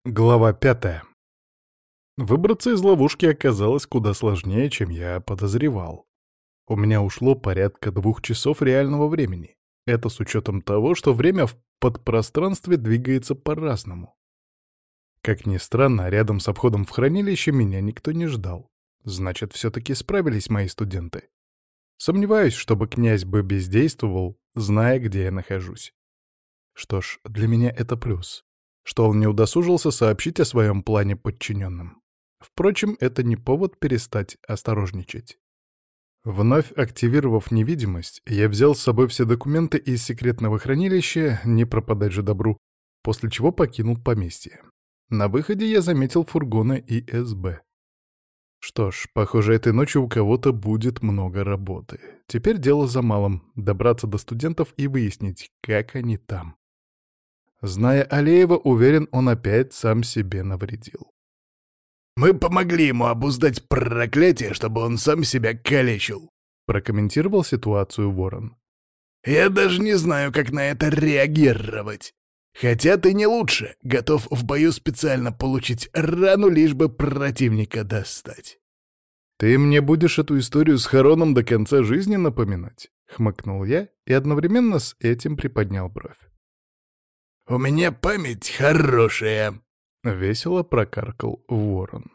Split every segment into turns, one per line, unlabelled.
Глава 5. Выбраться из ловушки оказалось куда сложнее, чем я подозревал. У меня ушло порядка 2 часов реального времени. Это с учетом того, что время в подпространстве двигается по-разному. Как ни странно, рядом с обходом в хранилище меня никто не ждал. Значит, все-таки справились мои студенты. Сомневаюсь, чтобы князь бы бездействовал, зная, где я нахожусь. Что ж, для меня это плюс, что он не удосужился сообщить о своем плане подчиненным. Впрочем, это не повод перестать осторожничать. Вновь активировав невидимость, я взял с собой все документы из секретного хранилища, не пропадать же добру, после чего покинул поместье. На выходе я заметил фургоны и СБ. Что ж, похоже, этой ночью у кого-то будет много работы. Теперь дело за малым — добраться до студентов и выяснить, как они там. Зная Алеева, уверен, он опять сам себе навредил.
«Мы помогли ему обуздать проклятие, чтобы он сам себя калечил», —
прокомментировал ситуацию Ворон.
«Я даже не знаю, как на это реагировать. Хотя ты не лучше, готов в бою специально получить рану, лишь бы противника достать».
«Ты мне будешь эту историю с Хароном до конца жизни напоминать?» — хмыкнул я и одновременно с этим приподнял бровь.
«У меня память хорошая»,
— весело прокаркал Ворон.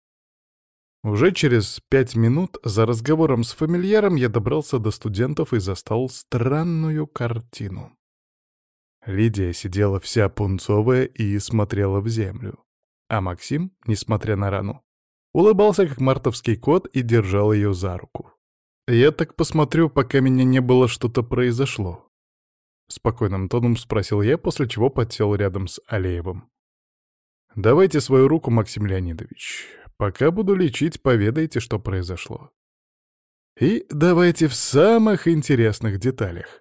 Уже через 5 минут за разговором с фамильяром я добрался до студентов и застал странную картину. Лидия сидела вся пунцовая и смотрела в землю. А Максим, несмотря на рану, улыбался как мартовский кот и держал ее за руку. «Я так посмотрю, пока меня не было, что-то произошло». Спокойным тоном спросил я, после чего подсел рядом с Алеевым. «Давайте свою руку, Максим Леонидович. Пока буду лечить, поведайте, что произошло. И давайте в самых интересных деталях».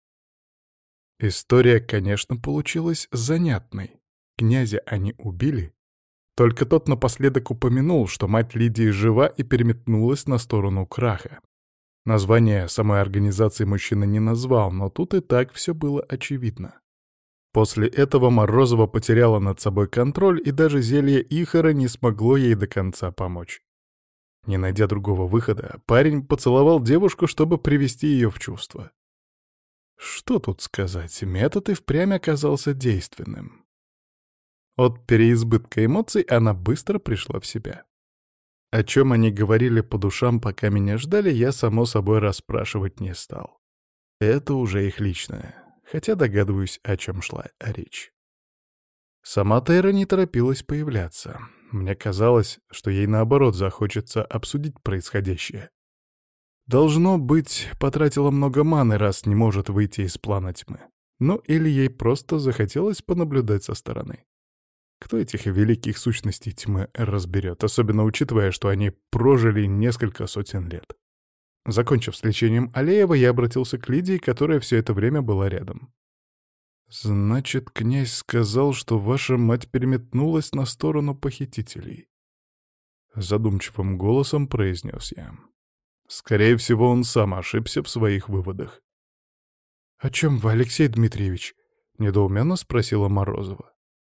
История, конечно, получилась занятной. Князя они убили. Только тот напоследок упомянул, что мать Лидии жива и переметнулась на сторону краха. Название самой организации мужчина не назвал, но тут и так все было очевидно. После этого Морозова потеряла над собой контроль, и даже зелье Ихора не смогло ей до конца помочь. Не найдя другого выхода, парень поцеловал девушку, чтобы привести ее в чувство. Что тут сказать, метод и впрямь оказался действенным. От переизбытка эмоций она быстро пришла в себя. О чем они говорили по душам, пока меня ждали, я, само собой, расспрашивать не стал. Это уже их личное, хотя догадываюсь, о чем шла речь. Сама Тейра не торопилась появляться. Мне казалось, что ей наоборот захочется обсудить происходящее. Должно быть, потратила много маны, раз не может выйти из плана тьмы. Ну или ей просто захотелось понаблюдать со стороны. Кто этих великих сущностей тьмы разберет, особенно учитывая, что они прожили несколько сотен лет. Закончив с лечением Алеева, я обратился к Лидии, которая все это время была рядом. «Значит, князь сказал, что ваша мать переметнулась на сторону похитителей?» Задумчивым голосом произнес я. Скорее всего, он сам ошибся в своих выводах. «О чем вы, Алексей Дмитриевич?» — недоуменно спросила Морозова.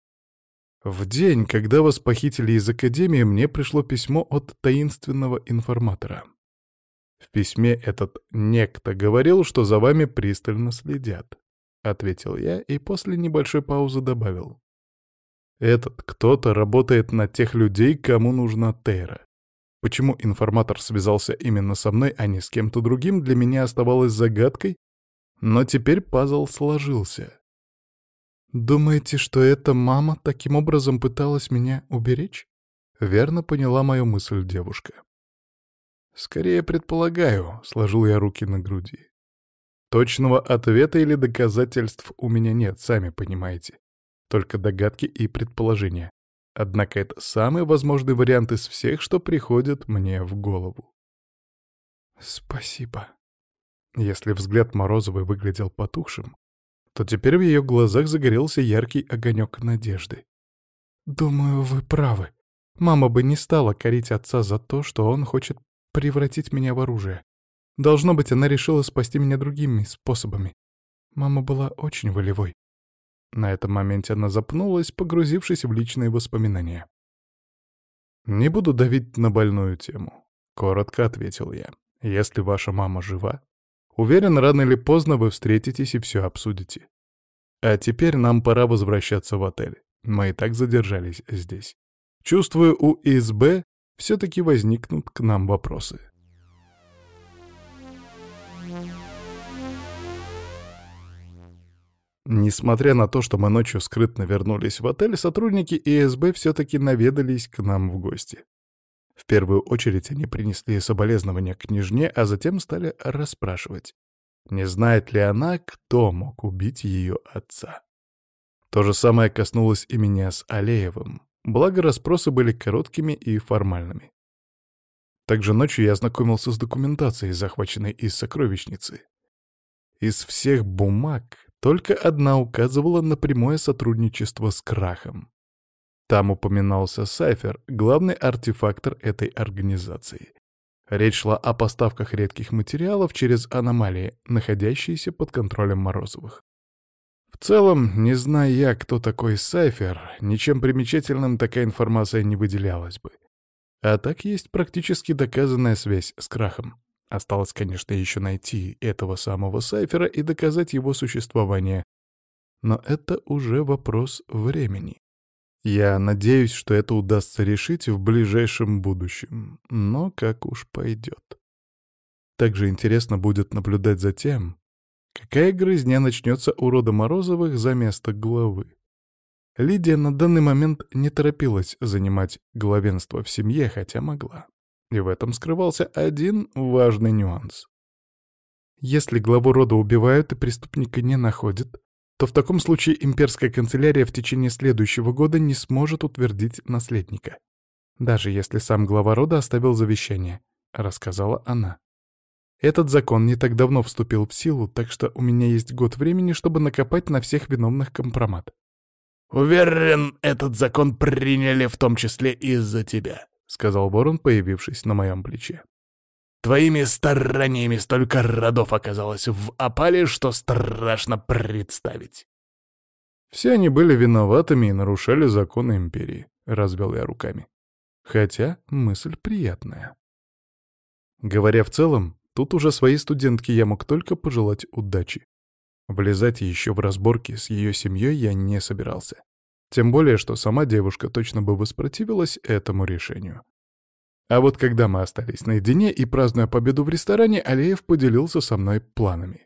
«В день, когда вас похитили из Академии, мне пришло письмо от таинственного информатора. В письме этот некто говорил, что за вами пристально следят», — ответил я и после небольшой паузы добавил. «Этот кто-то работает на тех людей, кому нужна Тейра. Почему информатор связался именно со мной, а не с кем-то другим, для меня оставалось загадкой, но теперь пазл сложился». «Думаете, что эта мама таким образом пыталась меня уберечь?» — верно поняла мою мысль девушка. «Скорее предполагаю», — сложил я руки на груди. «Точного ответа или доказательств у меня нет, сами понимаете. Только догадки и предположения. Однако это самый возможный вариант из всех, что приходит мне в голову». «Спасибо». Если взгляд Морозовой выглядел потухшим, то теперь в ее глазах загорелся яркий огонек надежды. «Думаю, вы правы. Мама бы не стала корить отца за то, что он хочет превратить меня в оружие. Должно быть, она решила спасти меня другими способами. Мама была очень волевой». На этом моменте она запнулась, погрузившись в личные воспоминания. «Не буду давить на больную тему», — коротко ответил я. «Если ваша мама жива, уверен, рано или поздно вы встретитесь и все обсудите. А теперь нам пора возвращаться в отель. Мы и так задержались здесь. Чувствую, у ИСБ все-таки возникнут к нам вопросы». Несмотря на то, что мы ночью скрытно вернулись в отель, сотрудники ИСБ все-таки наведались к нам в гости. В первую очередь они принесли соболезнования княжне, а затем стали расспрашивать, не знает ли она, кто мог убить ее отца. То же самое коснулось и меня с Алеевым, благо расспросы были короткими и формальными. Также ночью я ознакомился с документацией, захваченной из сокровищницы. Из всех бумаг только одна указывала на прямое сотрудничество с Крахом. Там упоминался Сайфер, главный артефактор этой организации. Речь шла о поставках редких материалов через аномалии, находящиеся под контролем Морозовых. В целом, не зная я, кто такой Сайфер, ничем примечательным такая информация не выделялась бы. А так есть практически доказанная связь с Крахом. Осталось, конечно, еще найти этого самого Сайфера и доказать его существование. Но это уже вопрос времени. Я надеюсь, что это удастся решить в ближайшем будущем, но как уж пойдет. Также интересно будет наблюдать за тем, какая грызня начнется у рода Морозовых за место главы. Лидия на данный момент не торопилась занимать главенство в семье, хотя могла. И в этом скрывался один важный нюанс. Если главу рода убивают и преступника не находят, то в таком случае имперская канцелярия в течение следующего года не сможет утвердить наследника. Даже если сам глава рода оставил завещание, рассказала она. Этот закон не так давно вступил в силу, так что у меня есть год времени, чтобы накопать на всех виновных компромат.
«Уверен, этот закон приняли в том числе из-за тебя», — сказал Ворон, появившись на моем плече. «Твоими стараниями столько родов оказалось в опале, что страшно представить».
Все они были виноватыми и нарушали законы империи, развел я руками. Хотя мысль приятная. Говоря в целом, тут уже своей студентке я мог только пожелать удачи. Влезать еще в разборки с ее семьей я не собирался. Тем более, что сама девушка точно бы воспротивилась этому решению. А вот когда мы остались наедине и, празднуя победу в ресторане, Алеев поделился со мной планами.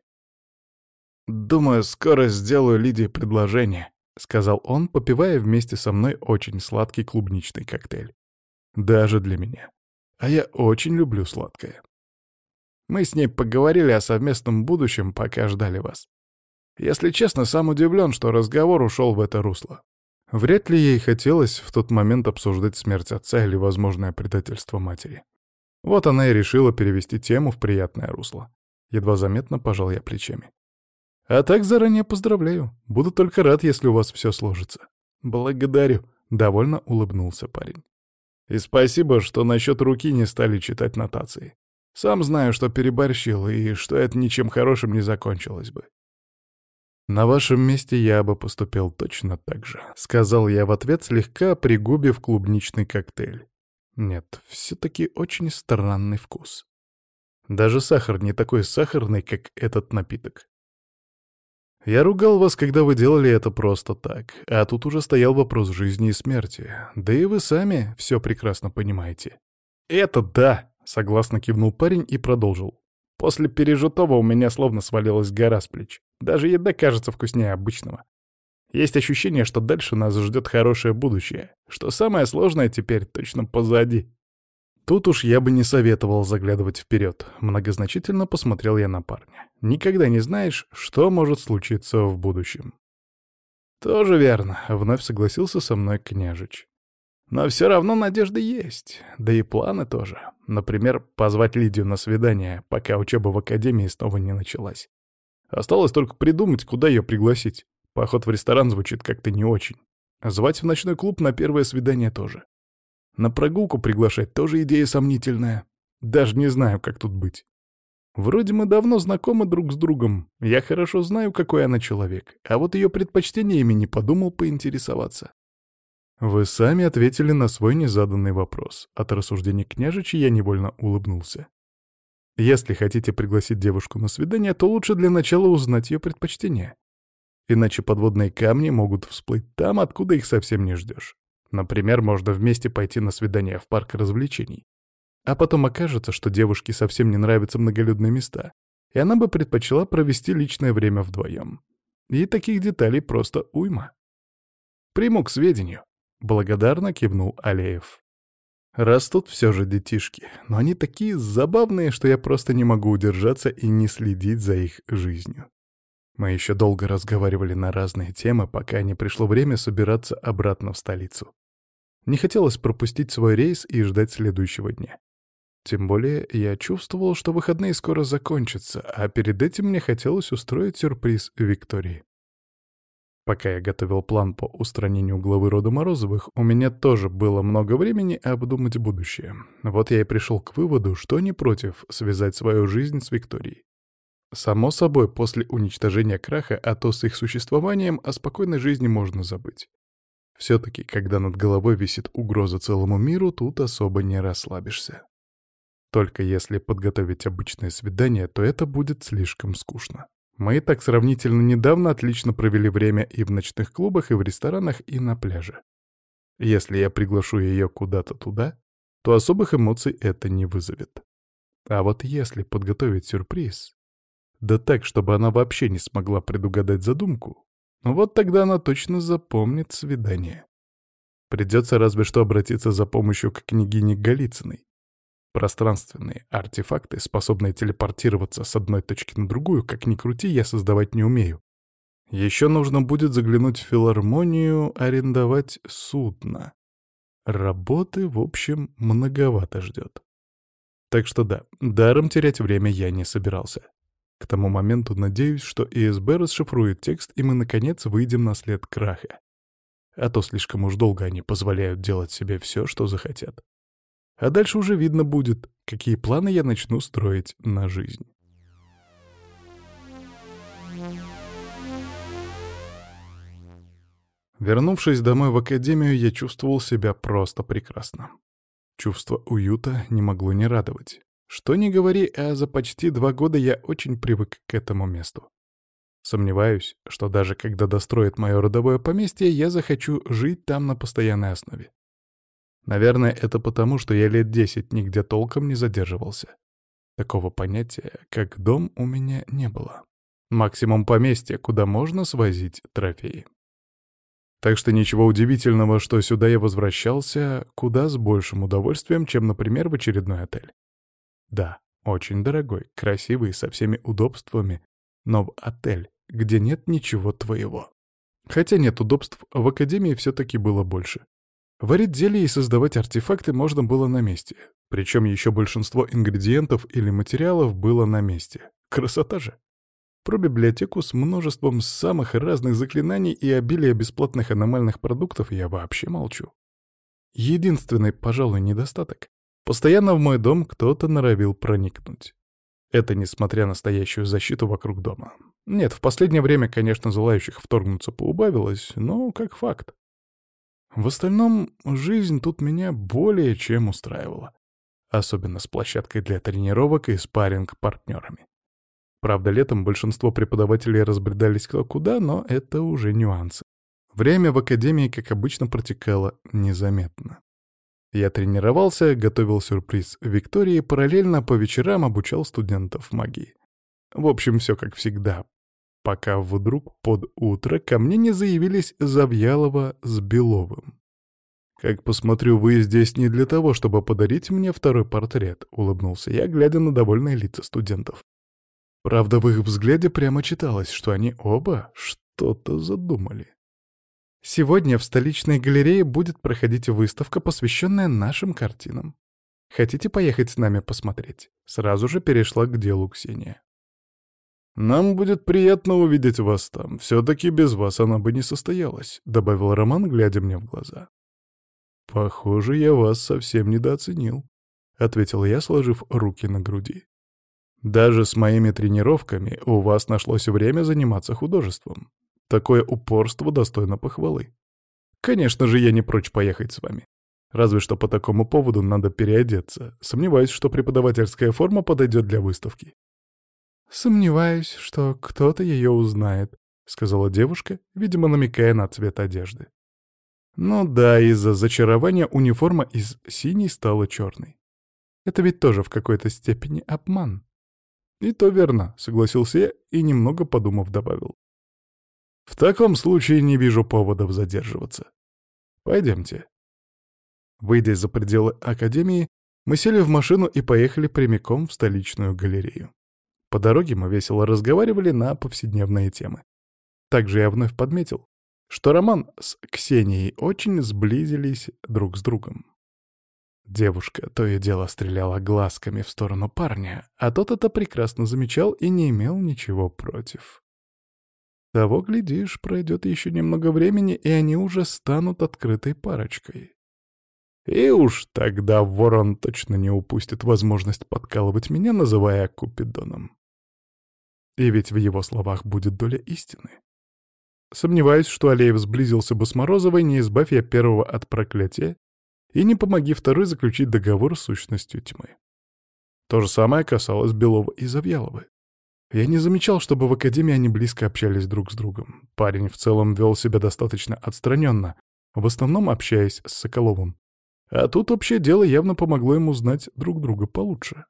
«Думаю, скоро сделаю Лидии предложение», — сказал он, попивая вместе со мной очень сладкий клубничный коктейль. Даже для меня. А я очень люблю сладкое. Мы с ней поговорили о совместном будущем, пока ждали вас. Если честно, сам удивлен, что разговор ушел в это русло. Вряд ли ей хотелось в тот момент обсуждать смерть отца или возможное предательство матери. Вот она и решила перевести тему в приятное русло. Едва заметно пожал я плечами. А так заранее поздравляю. Буду только рад, если у вас все сложится. Благодарю. Довольно улыбнулся парень. И спасибо, что насчет руки не стали читать нотации. Сам знаю, что переборщил, и что это ничем хорошим не закончилось бы. «На вашем месте я бы поступил точно так же», — сказал я в ответ, слегка пригубив клубничный коктейль. Нет, все-таки очень странный вкус. Даже сахар не такой сахарный, как этот напиток. Я ругал вас, когда вы делали это просто так, а тут уже стоял вопрос жизни и смерти, да и вы сами все прекрасно понимаете. «Это да», — согласно кивнул парень и продолжил. «После пережитого у меня словно свалилась гора с плеч. Даже еда кажется вкуснее обычного. Есть ощущение, что дальше нас ждет хорошее будущее, что самое сложное теперь точно позади». Тут уж я бы не советовал заглядывать вперед. Многозначительно посмотрел я на парня. Никогда не знаешь, что может случиться в будущем. «Тоже верно», — вновь согласился со мной княжич. «Но все равно надежда есть, да и планы тоже. Например, позвать Лидию на свидание, пока учеба в академии снова не началась. Осталось только придумать, куда ее пригласить. Поход в ресторан звучит как-то не очень. Звать в ночной клуб на первое свидание тоже. На прогулку приглашать тоже идея сомнительная. Даже не знаю, как тут быть». Вроде мы давно знакомы друг с другом, я хорошо знаю, какой она человек, а вот ее предпочтениями не подумал поинтересоваться. Вы сами ответили на свой незаданный вопрос. От рассуждений княжича я невольно улыбнулся. Если хотите пригласить девушку на свидание, то лучше для начала узнать ее предпочтения. Иначе подводные камни могут всплыть там, откуда их совсем не ждешь. Например, можно вместе пойти на свидание в парк развлечений. А потом окажется, что девушке совсем не нравятся многолюдные места, и она бы предпочла провести личное время вдвоем. И таких деталей просто уйма. Приму к сведению. Благодарно кивнул Алеев. Растут все же детишки, но они такие забавные, что я просто не могу удержаться и не следить за их жизнью. Мы еще долго разговаривали на разные темы, пока не пришло время собираться обратно в столицу. Не хотелось пропустить свой рейс и ждать следующего дня. Тем более я чувствовал, что выходные скоро закончатся, а перед этим мне хотелось устроить сюрприз Виктории. Пока я готовил план по устранению главы рода Морозовых, у меня тоже было много времени обдумать будущее. Вот я и пришел к выводу, что не против связать свою жизнь с Викторией. Само собой, после уничтожения Краха, а то с их существованием о спокойной жизни можно забыть. Все-таки, когда над головой висит угроза целому миру, тут особо не расслабишься. Только если подготовить обычное свидание, то это будет слишком скучно. Мы и так сравнительно недавно отлично провели время и в ночных клубах, и в ресторанах, и на пляже. Если я приглашу ее куда-то туда, то особых эмоций это не вызовет. А вот если подготовить сюрприз, да так, чтобы она вообще не смогла предугадать задумку, вот тогда она точно запомнит свидание. Придется разве что обратиться за помощью к княгине Голицыной. Пространственные артефакты, способные телепортироваться с одной точки на другую, как ни крути, я создавать не умею. Еще нужно будет заглянуть в филармонию, арендовать судно. Работы, в общем, многовато ждет. Так что да, даром терять время я не собирался. К тому моменту надеюсь, что ИСБ расшифрует текст, и мы, наконец, выйдем на след Краха. А то слишком уж долго они позволяют делать себе все, что захотят. А дальше уже видно будет, какие планы я начну строить на жизнь. Вернувшись домой в академию, я чувствовал себя просто прекрасно. Чувство уюта не могло не радовать. Что ни говори, а за почти 2 года я очень привык к этому месту. Сомневаюсь, что даже когда достроят мое родовое поместье, я захочу жить там на постоянной основе. Наверное, это потому, что я лет 10 нигде толком не задерживался. Такого понятия, как дом, у меня не было. Максимум поместье, куда можно свозить трофеи. Так что ничего удивительного, что сюда я возвращался куда с большим удовольствием, чем, например, в очередной отель. Да, очень дорогой, красивый, со всеми удобствами, но в отель, где нет ничего твоего. Хотя нет удобств, в академии все-таки было больше. Варить зелья и создавать артефакты можно было на месте. Причем еще большинство ингредиентов или материалов было на месте. Красота же! Про библиотеку с множеством самых разных заклинаний и обилие бесплатных аномальных продуктов я вообще молчу. Единственный, пожалуй, недостаток. Постоянно в мой дом кто-то норовил проникнуть. Это несмотря на стоящую защиту вокруг дома. Нет, в последнее время, конечно, желающих вторгнуться поубавилось, но как факт. В остальном, жизнь тут меня более чем устраивала. Особенно с площадкой для тренировок и спарринг-партнерами. Правда, летом большинство преподавателей разбредались кто куда, но это уже нюансы. Время в академии, как обычно, протекало незаметно. Я тренировался, готовил сюрприз Виктории, параллельно по вечерам обучал студентов магии. В общем, все как всегда. Пока вдруг под утро ко мне не заявились Завьялова с Беловым. «Как посмотрю, вы здесь не для того, чтобы подарить мне второй портрет», — улыбнулся я, глядя на довольные лица студентов. Правда, в их взгляде прямо читалось, что они оба что-то задумали. «Сегодня в столичной галерее будет проходить выставка, посвященная нашим картинам. Хотите поехать с нами посмотреть?» Сразу же перешла к делу Ксения. «Нам будет приятно увидеть вас там. Все-таки без вас она бы не состоялась», — добавил Роман, глядя мне в глаза. «Похоже, я вас совсем недооценил», — ответил я, сложив руки на груди. Даже с моими тренировками у вас нашлось время заниматься художеством. Такое упорство достойно похвалы. Конечно же, я не прочь поехать с вами. Разве что по такому поводу надо переодеться. Сомневаюсь, что преподавательская форма подойдет для выставки. «Сомневаюсь, что кто-то ее узнает», — сказала девушка, видимо, намекая на цвет одежды. Ну да, из-за зачарования униформа из синей стала черной. Это ведь тоже в какой-то степени обман. И то верно, согласился я и, немного подумав, добавил. В таком случае не вижу поводов задерживаться. Пойдемте. Выйдя за пределы академии, мы сели в машину и поехали прямиком в столичную галерею. По дороге мы весело разговаривали на повседневные темы. Также я вновь подметил, что Роман с Ксенией очень сблизились друг с другом. Девушка то и дело стреляла глазками в сторону парня, а тот это прекрасно замечал и не имел ничего против. Того, глядишь, пройдет еще немного времени, и они уже станут открытой парочкой. И уж тогда Ворон точно не упустит возможность подкалывать меня, называя Купидоном. И ведь в его словах будет доля истины. Сомневаюсь, что Алеев сблизился бы с Морозовой, не избавь я первого от проклятия, и не помоги второй заключить договор с сущностью тьмы. То же самое касалось Белова и Завьяловой. Я не замечал, чтобы в академии они близко общались друг с другом. Парень в целом вел себя достаточно отстраненно, в основном общаясь с Соколовым. А тут общее дело явно помогло ему знать друг друга получше.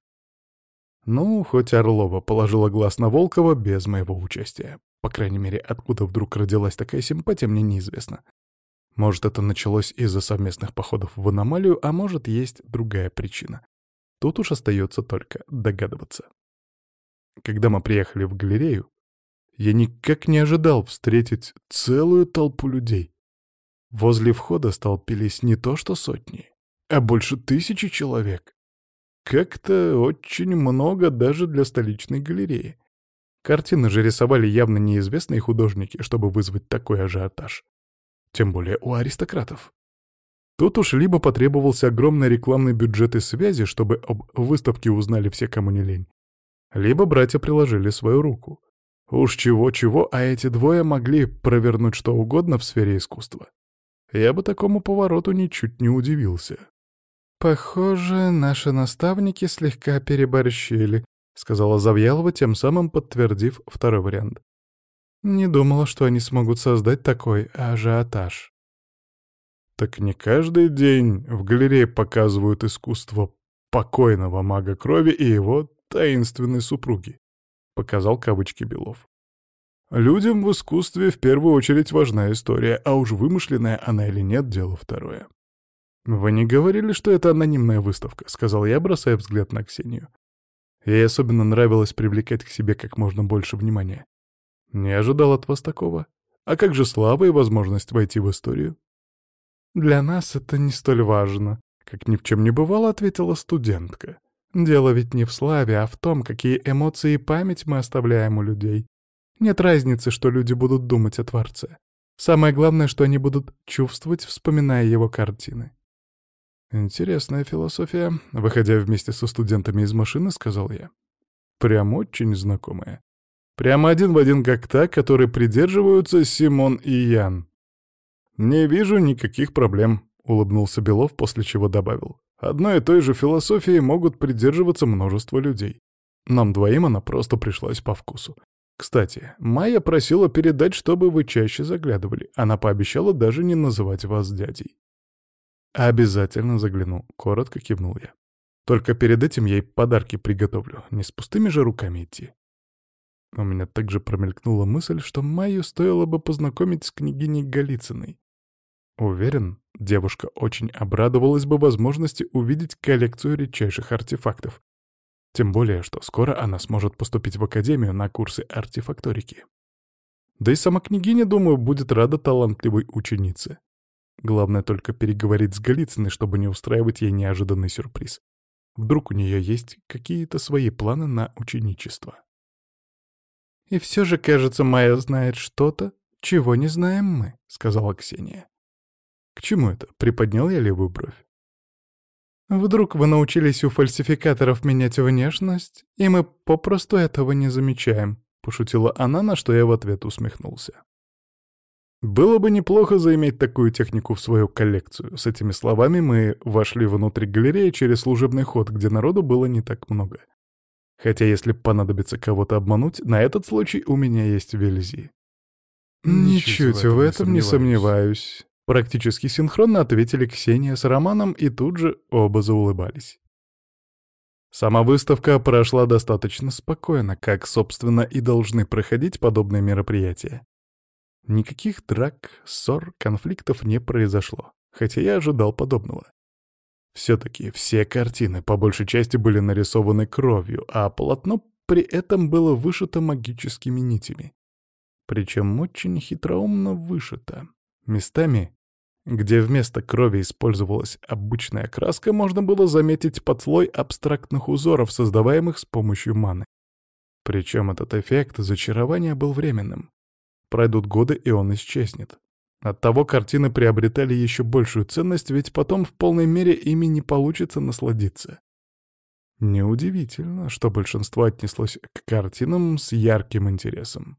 Ну, хоть Орлова положила глаз на Волкова без моего участия. По крайней мере, откуда вдруг родилась такая симпатия, мне неизвестно. Может, это началось из-за совместных походов в аномалию, а может, есть другая причина. Тут уж остается только догадываться. Когда мы приехали в галерею, я никак не ожидал встретить целую толпу людей. Возле входа столпились не то что сотни, а больше 1000 человек. Как-то очень много даже для столичной галереи. Картины же рисовали явно неизвестные художники, чтобы вызвать такой ажиотаж. Тем более у аристократов. Тут уж либо потребовался огромный рекламный бюджет и связи, чтобы об выставке узнали все, кому не лень, либо братья приложили свою руку. Уж чего-чего, а эти двое могли провернуть что угодно в сфере искусства. Я бы такому повороту ничуть не удивился. «Похоже, наши наставники слегка переборщили», — сказала Завьялова, тем самым подтвердив второй вариант. «Не думала, что они смогут создать такой ажиотаж». «Так не каждый день в галерее показывают искусство покойного мага крови и его таинственной супруги», — показал кавычки Белов. «Людям в искусстве в первую очередь важна история, а уж вымышленная она или нет — дело второе». «Вы не говорили, что это анонимная выставка?» — сказал я, бросая взгляд на Ксению. Ей особенно нравилось привлекать к себе как можно больше внимания. «Не ожидал от вас такого. А как же слава и возможность войти в историю?» «Для нас это не столь важно», — как ни в чем не бывало, ответила студентка. «Дело ведь не в славе, а в том, какие эмоции и память мы оставляем у людей. Нет разницы, что люди будут думать о Творце. Самое главное, что они будут чувствовать, вспоминая его картины». «Интересная философия», — выходя вместе со студентами из машины, сказал я. «Прям очень знакомая. Прямо один в один как та, которой придерживаются Симон и Ян». «Не вижу никаких проблем», — улыбнулся Белов, после чего добавил. «Одной и той же философии могут придерживаться множество людей. Нам двоим она просто пришлась по вкусу. Кстати, Майя просила передать, чтобы вы чаще заглядывали. Она пообещала даже не называть вас дядей». «Обязательно загляну», — коротко кивнул я. «Только перед этим я ей подарки приготовлю, не с пустыми же руками идти». У меня также промелькнула мысль, что Майю стоило бы познакомить с княгиней Голицыной. Уверен, девушка очень обрадовалась бы возможности увидеть коллекцию редчайших артефактов. Тем более, что скоро она сможет поступить в академию на курсы артефакторики. Да и сама княгиня, думаю, будет рада талантливой ученице. Главное только переговорить с Голицыной, чтобы не устраивать ей неожиданный сюрприз. Вдруг у нее есть какие-то свои планы на ученичество. «И все же, кажется, Майя знает что-то, чего не знаем мы», — сказала Ксения. «К чему это?» — приподнял я левую бровь. Вдруг вы научились у фальсификаторов менять внешность, и мы попросту этого не замечаем», — пошутила она, на что я в ответ усмехнулся. Было бы неплохо заиметь такую технику в свою коллекцию. С этими словами мы вошли внутрь галереи через служебный ход, где народу было не так много. Хотя если понадобится кого-то обмануть, на этот случай у меня есть Вельзи. «Ничуть в этом не сомневаюсь», — практически синхронно ответили Ксения с Романом, и тут же оба заулыбались. Сама выставка прошла достаточно спокойно, как, собственно, и должны проходить подобные мероприятия. Никаких драк, ссор, конфликтов не произошло, хотя я ожидал подобного. Все-таки все картины по большей части были нарисованы кровью, а полотно при этом было вышито магическими нитями. Причем очень хитроумно вышито. Местами, где вместо крови использовалась обычная краска, можно было заметить подслой абстрактных узоров, создаваемых с помощью маны. Причем этот эффект зачарования был временным. Пройдут годы, и он исчезнет. Оттого картины приобретали еще большую ценность, ведь потом в полной мере ими не получится насладиться. Неудивительно, что большинство отнеслось к картинам с ярким интересом.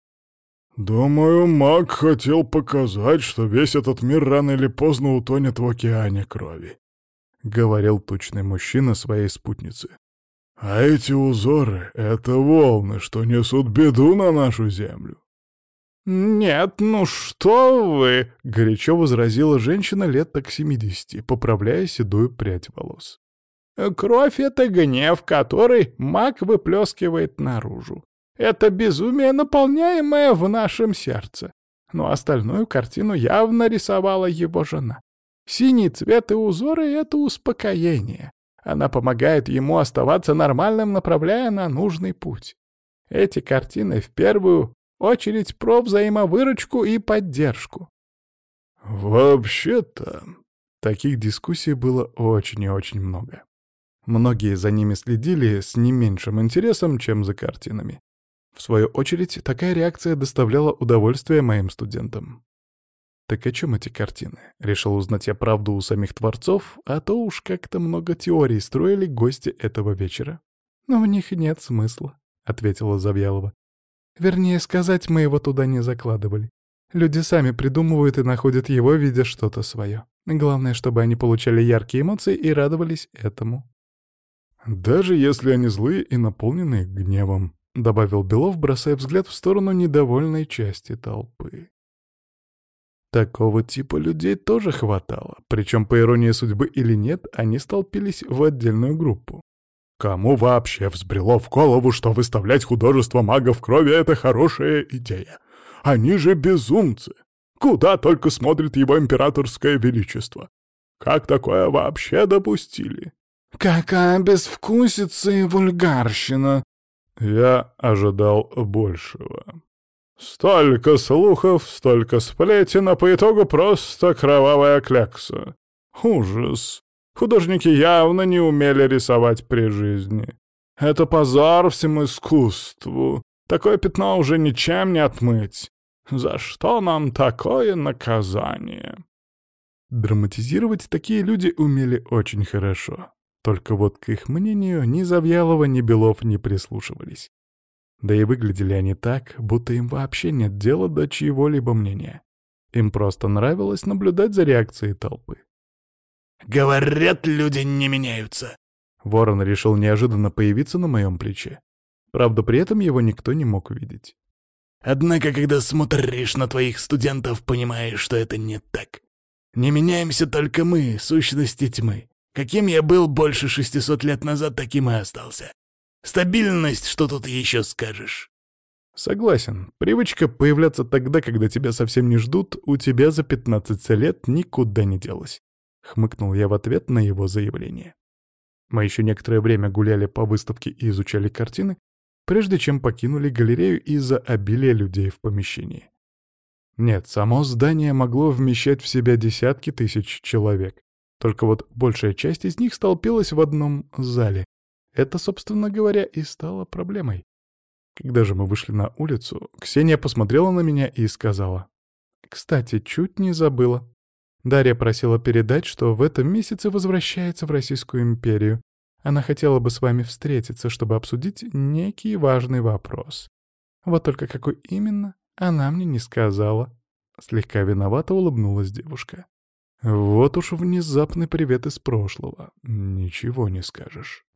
«Думаю, маг хотел показать, что весь этот мир рано или поздно утонет в океане крови», — говорил тучный мужчина своей спутнице. «А эти узоры — это волны, что несут беду на нашу землю».
«Нет, ну что вы!» — горячо возразила женщина лет так 70, поправляя седую прядь волос. «Кровь — это гнев, который маг выплескивает наружу. Это безумие, наполняемое в нашем сердце. Но остальную картину явно рисовала его жена. Синий цвет и узоры — это успокоение. Она помогает ему оставаться нормальным, направляя на нужный путь. Эти картины в первую очередь про взаимовыручку и поддержку».
«Вообще-то...»
Таких дискуссий было очень и очень много. Многие за ними следили с не меньшим интересом, чем за картинами. В свою очередь, такая реакция доставляла удовольствие моим студентам. Так о чем эти картины? Решил узнать я правду у самих творцов, а то уж как-то много теорий строили гости этого вечера. «Но в них нет смысла», — ответила Завьялова. «Вернее сказать, мы его туда не закладывали. Люди сами придумывают и находят его, видя что-то свое. Главное, чтобы они получали яркие эмоции и радовались этому».
«Даже если они злые и наполнены гневом», — добавил Белов, бросая взгляд в сторону недовольной части толпы. Такого типа людей тоже хватало, причем, по иронии судьбы или нет, они столпились в отдельную группу. «Кому вообще взбрело в голову, что выставлять художество магов крови — это хорошая идея? Они же безумцы! Куда только смотрит его императорское величество? Как такое вообще допустили?»
«Какая безвкусица и вульгарщина!»
Я ожидал большего. Столько слухов, столько сплетен, а по итогу просто кровавая клякса. Ужас. Художники явно не умели рисовать при жизни. Это позор всему искусству. Такое пятно уже ничем не отмыть. За что нам такое наказание?
Драматизировать такие люди умели очень хорошо. Только вот к их мнению ни Завьялова, ни Белов не прислушивались. Да и выглядели они так, будто им вообще нет дела до чьего-либо мнения. Им просто нравилось наблюдать за реакцией толпы.
«Говорят, люди не меняются!»
Ворон решил неожиданно появиться на моем плече. Правда, при этом его никто не мог видеть.
«Однако, когда смотришь на твоих студентов, понимаешь, что это не так. Не меняемся только мы, сущности тьмы. Каким я был больше 600 лет назад, таким и остался. Стабильность, что тут еще скажешь?»
Согласен. Привычка появляться тогда, когда тебя совсем не ждут, у тебя за 15 лет никуда не делась. Хмыкнул я в ответ на его заявление. Мы еще некоторое время гуляли по выставке и изучали картины, прежде чем покинули галерею из-за обилия людей в помещении. Нет, само здание могло вмещать в себя десятки тысяч человек. Только вот большая часть из них столпилась в одном зале. Это, собственно говоря, и стало проблемой. Когда же мы вышли на улицу, Ксения посмотрела на меня и сказала: «Кстати, чуть не забыла. Дарья просила передать, что в этом месяце возвращается в Российскую империю. Она хотела бы с вами встретиться, чтобы обсудить некий важный вопрос. Вот только какой именно, она мне не сказала». Слегка виновато улыбнулась девушка. Вот уж внезапный привет из прошлого. Ничего не скажешь.